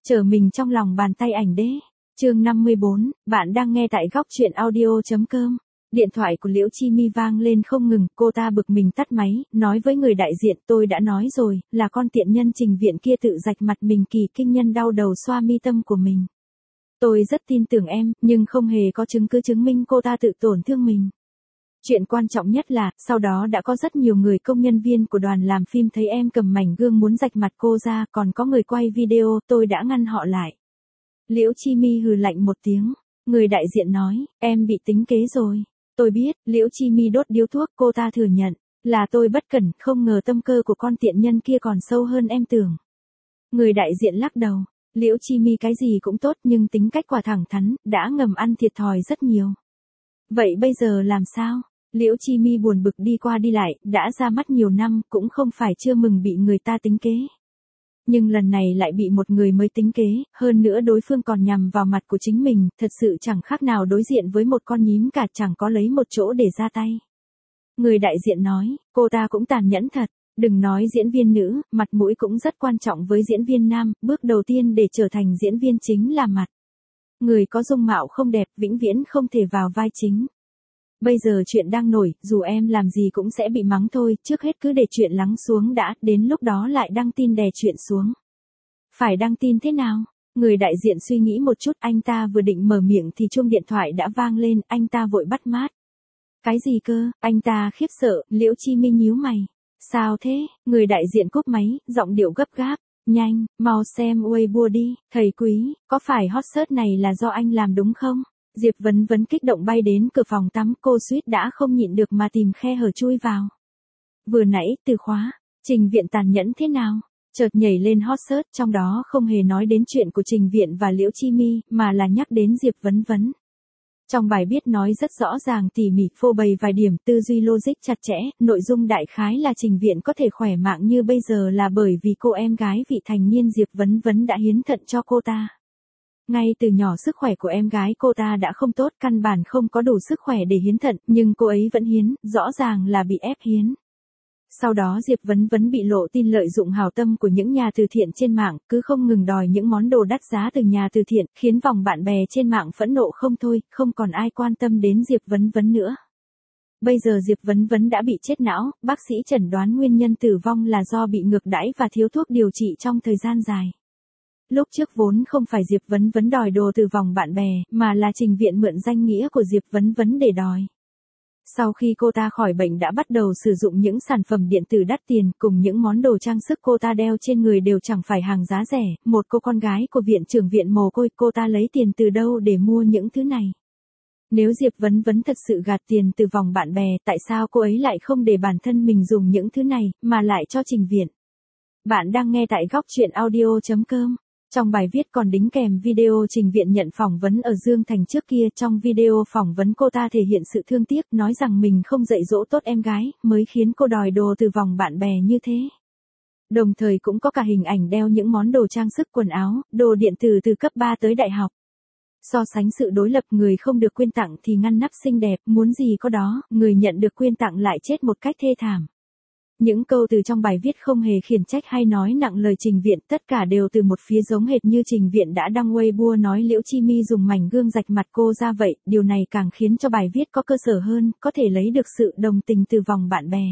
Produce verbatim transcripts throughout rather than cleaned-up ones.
Trở mình trong lòng bàn tay ảnh đế. Chương năm mươi bốn, bạn đang nghe tại góc truyện audio chấm com. Điện thoại của Liễu Chi Mi vang lên không ngừng, cô ta bực mình tắt máy, nói với người đại diện, tôi đã nói rồi, là con tiện nhân Trình Viện kia tự rạch mặt mình, kỳ kinh nhân đau đầu xoa mi tâm của mình. Tôi rất tin tưởng em, nhưng không hề có chứng cứ chứng minh cô ta tự tổn thương mình. Chuyện quan trọng nhất là, sau đó đã có rất nhiều người công nhân viên của đoàn làm phim thấy em cầm mảnh gương muốn rạch mặt cô ra, còn có người quay video, tôi đã ngăn họ lại. Liễu Chi Mi hừ lạnh một tiếng. Người đại diện nói, em bị tính kế rồi. Tôi biết, Liễu Chi Mi đốt điếu thuốc, cô ta thừa nhận, là tôi bất cẩn, không ngờ tâm cơ của con tiện nhân kia còn sâu hơn em tưởng. Người đại diện lắc đầu, Liễu Chi Mi cái gì cũng tốt nhưng tính cách quả thẳng thắn, đã ngầm ăn thiệt thòi rất nhiều. Vậy bây giờ làm sao? Liễu Chi Mi buồn bực đi qua đi lại, đã ra mắt nhiều năm, cũng không phải chưa mừng bị người ta tính kế. Nhưng lần này lại bị một người mới tính kế, hơn nữa đối phương còn nhằm vào mặt của chính mình, thật sự chẳng khác nào đối diện với một con nhím cả, chẳng có lấy một chỗ để ra tay. Người đại diện nói, cô ta cũng tàn nhẫn thật, đừng nói diễn viên nữ, mặt mũi cũng rất quan trọng với diễn viên nam, bước đầu tiên để trở thành diễn viên chính là mặt. Người có dung mạo không đẹp, vĩnh viễn không thể vào vai chính. Bây giờ chuyện đang nổi, dù em làm gì cũng sẽ bị mắng thôi, trước hết cứ để chuyện lắng xuống đã, đến lúc đó lại đăng tin đè chuyện xuống. Phải đăng tin thế nào? Người đại diện suy nghĩ một chút, anh ta vừa định mở miệng thì chuông điện thoại đã vang lên, anh ta vội bắt mát. Cái gì cơ? Anh ta khiếp sợ, Liễu Chi Mi nhíu mày. Sao thế? Người đại diện cúp máy, giọng điệu gấp gáp. Nhanh, mau xem Weibo đi, thầy quý, có phải hot search này là do anh làm đúng không? Diệp Vấn Vấn kích động bay đến cửa phòng tắm, cô suýt đã không nhịn được mà tìm khe hở chui vào. Vừa nãy, từ khóa, Trình Viện tàn nhẫn thế nào? Chợt nhảy lên hot search, trong đó không hề nói đến chuyện của Trình Viện và Liễu Chi Mi, mà là nhắc đến Diệp Vấn Vấn. Trong bài viết nói rất rõ ràng tỉ mỉ, phô bày vài điểm, tư duy logic chặt chẽ, nội dung đại khái là Trình Viện có thể khỏe mạnh như bây giờ là bởi vì cô em gái vị thành niên Diệp Vấn Vấn đã hiến thận cho cô ta. Ngay từ nhỏ sức khỏe của em gái cô ta đã không tốt, căn bản không có đủ sức khỏe để hiến thận, nhưng cô ấy vẫn hiến, rõ ràng là bị ép hiến. Sau đó Diệp Vấn Vấn bị lộ tin lợi dụng hảo tâm của những nhà từ thiện trên mạng, cứ không ngừng đòi những món đồ đắt giá từ nhà từ thiện, khiến vòng bạn bè trên mạng phẫn nộ không thôi, không còn ai quan tâm đến Diệp Vấn Vấn nữa. Bây giờ Diệp Vấn Vấn đã bị chết não, bác sĩ chẩn đoán nguyên nhân tử vong là do bị ngược đãi và thiếu thuốc điều trị trong thời gian dài. Lúc trước vốn không phải Diệp Vấn Vấn đòi đồ từ vòng bạn bè, mà là Trình Viện mượn danh nghĩa của Diệp Vấn Vấn để đòi. Sau khi cô ta khỏi bệnh đã bắt đầu sử dụng những sản phẩm điện tử đắt tiền, cùng những món đồ trang sức cô ta đeo trên người đều chẳng phải hàng giá rẻ, một cô con gái của viện trưởng viện mồ côi, cô ta lấy tiền từ đâu để mua những thứ này? Nếu Diệp Vấn Vấn thật sự gạt tiền từ vòng bạn bè, tại sao cô ấy lại không để bản thân mình dùng những thứ này, mà lại cho Trình Viện? Bạn đang nghe tại góc truyện audio chấm com. Trong bài viết còn đính kèm video Trình Viện nhận phỏng vấn ở Dương Thành trước kia, trong video phỏng vấn cô ta thể hiện sự thương tiếc, nói rằng mình không dạy dỗ tốt em gái, mới khiến cô đòi đồ từ vòng bạn bè như thế. Đồng thời cũng có cả hình ảnh đeo những món đồ trang sức quần áo, đồ điện tử từ cấp ba tới đại học. So sánh sự đối lập, người không được quyên tặng thì ngăn nắp xinh đẹp, muốn gì có đó, người nhận được quyên tặng lại chết một cách thê thảm. Những câu từ trong bài viết không hề khiển trách hay nói nặng lời Trình Viện, tất cả đều từ một phía giống hệt như Trình Viện đã đăng Weibo nói Liễu Chi Mi dùng mảnh gương rạch mặt cô ra vậy, điều này càng khiến cho bài viết có cơ sở hơn, có thể lấy được sự đồng tình từ vòng bạn bè.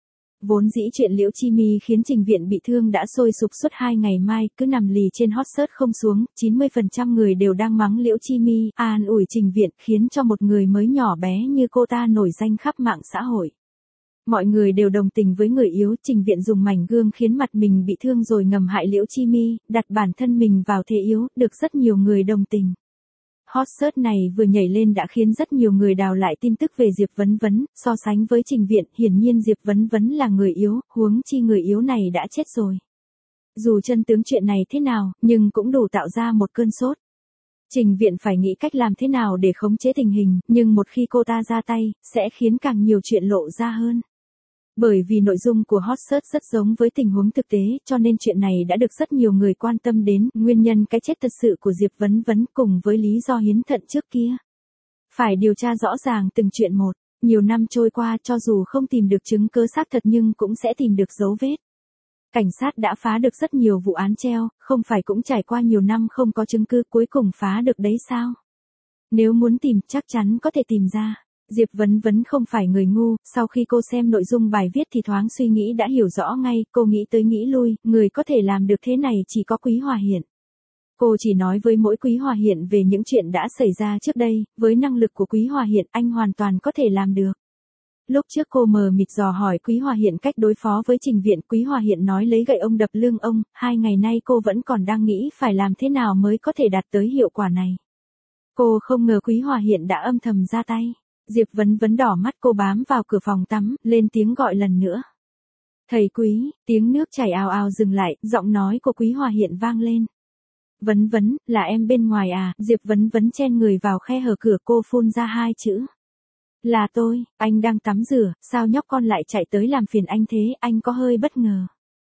Vốn dĩ chuyện Liễu Chi Mi khiến Trình Viện bị thương đã sôi sục suốt hai ngày mai, cứ nằm lì trên hot search không xuống, chín mươi phần trăm người đều đang mắng Liễu Chi Mi, an ủi Trình Viện, khiến cho một người mới nhỏ bé như cô ta nổi danh khắp mạng xã hội. Mọi người đều đồng tình với người yếu, Trình Viện dùng mảnh gương khiến mặt mình bị thương rồi ngầm hại Liễu Chi Mi, đặt bản thân mình vào thế yếu, được rất nhiều người đồng tình. Hot search này vừa nhảy lên đã khiến rất nhiều người đào lại tin tức về Diệp Vấn Vấn, so sánh với Trình Viện, hiển nhiên Diệp Vấn Vấn là người yếu, huống chi người yếu này đã chết rồi. Dù chân tướng chuyện này thế nào, nhưng cũng đủ tạo ra một cơn sốt. Trình Viện phải nghĩ cách làm thế nào để khống chế tình hình, nhưng một khi cô ta ra tay, sẽ khiến càng nhiều chuyện lộ ra hơn. Bởi vì nội dung của hot search rất giống với tình huống thực tế, cho nên chuyện này đã được rất nhiều người quan tâm đến, nguyên nhân cái chết thật sự của Diệp Vấn Vấn cùng với lý do hiến thận trước kia. Phải điều tra rõ ràng từng chuyện một, nhiều năm trôi qua cho dù không tìm được chứng cứ xác thật nhưng cũng sẽ tìm được dấu vết. Cảnh sát đã phá được rất nhiều vụ án treo, không phải cũng trải qua nhiều năm không có chứng cứ cuối cùng phá được đấy sao? Nếu muốn tìm chắc chắn có thể tìm ra. Diệp Vấn Vấn không phải người ngu, sau khi cô xem nội dung bài viết thì thoáng suy nghĩ đã hiểu rõ ngay, cô nghĩ tới nghĩ lui, người có thể làm được thế này chỉ có Quý Hòa Hiện. Cô chỉ nói với mỗi Quý Hòa Hiện về những chuyện đã xảy ra trước đây, với năng lực của Quý Hòa Hiện anh hoàn toàn có thể làm được. Lúc trước cô mờ mịt dò hỏi Quý Hòa Hiện cách đối phó với Trình Viện, Quý Hòa Hiện nói lấy gậy ông đập lưng ông, hai ngày nay cô vẫn còn đang nghĩ phải làm thế nào mới có thể đạt tới hiệu quả này. Cô không ngờ Quý Hòa Hiện đã âm thầm ra tay. Diệp Vấn Vấn đỏ mắt, cô bám vào cửa phòng tắm, lên tiếng gọi lần nữa. Thầy Quý, tiếng nước chảy ào ào dừng lại, giọng nói của Quý Hòa Hiện vang lên. Vấn Vấn, là em bên ngoài à? Diệp Vấn Vấn chen người vào khe hở cửa, cô phun ra hai chữ. Là tôi, anh đang tắm rửa, sao nhóc con lại chạy tới làm phiền anh thế, anh có hơi bất ngờ.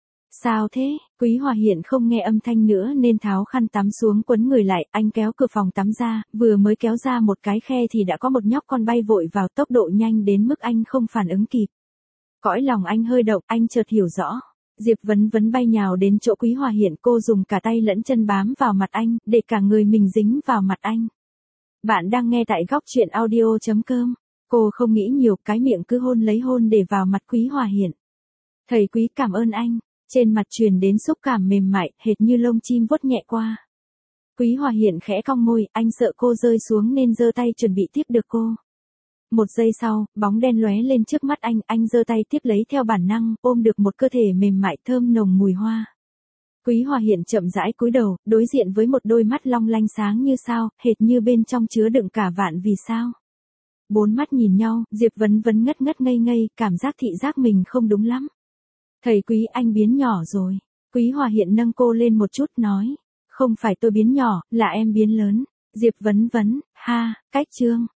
Sao thế? Quý Hòa Hiện không nghe âm thanh nữa nên tháo khăn tắm xuống quấn người lại, anh kéo cửa phòng tắm ra, vừa mới kéo ra một cái khe thì đã có một nhóc con bay vội vào, tốc độ nhanh đến mức anh không phản ứng kịp. Cõi lòng anh hơi động, anh chợt hiểu rõ. Diệp Vấn Vấn bay nhào đến chỗ Quý Hòa Hiện, cô dùng cả tay lẫn chân bám vào mặt anh, để cả người mình dính vào mặt anh. Bạn đang nghe tại góc truyện audio chấm com. Cô không nghĩ nhiều, cái miệng cứ hôn lấy hôn để vào mặt Quý Hòa Hiện. Thầy Quý cảm ơn anh. Trên mặt truyền đến xúc cảm mềm mại, hệt như lông chim vuốt nhẹ qua. Quý Hòa Hiện khẽ cong môi, anh sợ cô rơi xuống nên giơ tay chuẩn bị tiếp được cô. Một giây sau, bóng đen lóe lên trước mắt anh, anh giơ tay tiếp lấy theo bản năng, ôm được một cơ thể mềm mại thơm nồng mùi hoa. Quý Hòa Hiện chậm rãi cúi đầu, đối diện với một đôi mắt long lanh sáng như sao, hệt như bên trong chứa đựng cả vạn vì sao. Bốn mắt nhìn nhau, Diệp Vấn Vấn ngất ngất ngây ngây, cảm giác thị giác mình không đúng lắm. Thầy Quý, anh biến nhỏ rồi. Quý Hòa Hiện nâng cô lên một chút nói. Không phải tôi biến nhỏ, là em biến lớn. Diệp Vấn Vấn, ha, cách chương.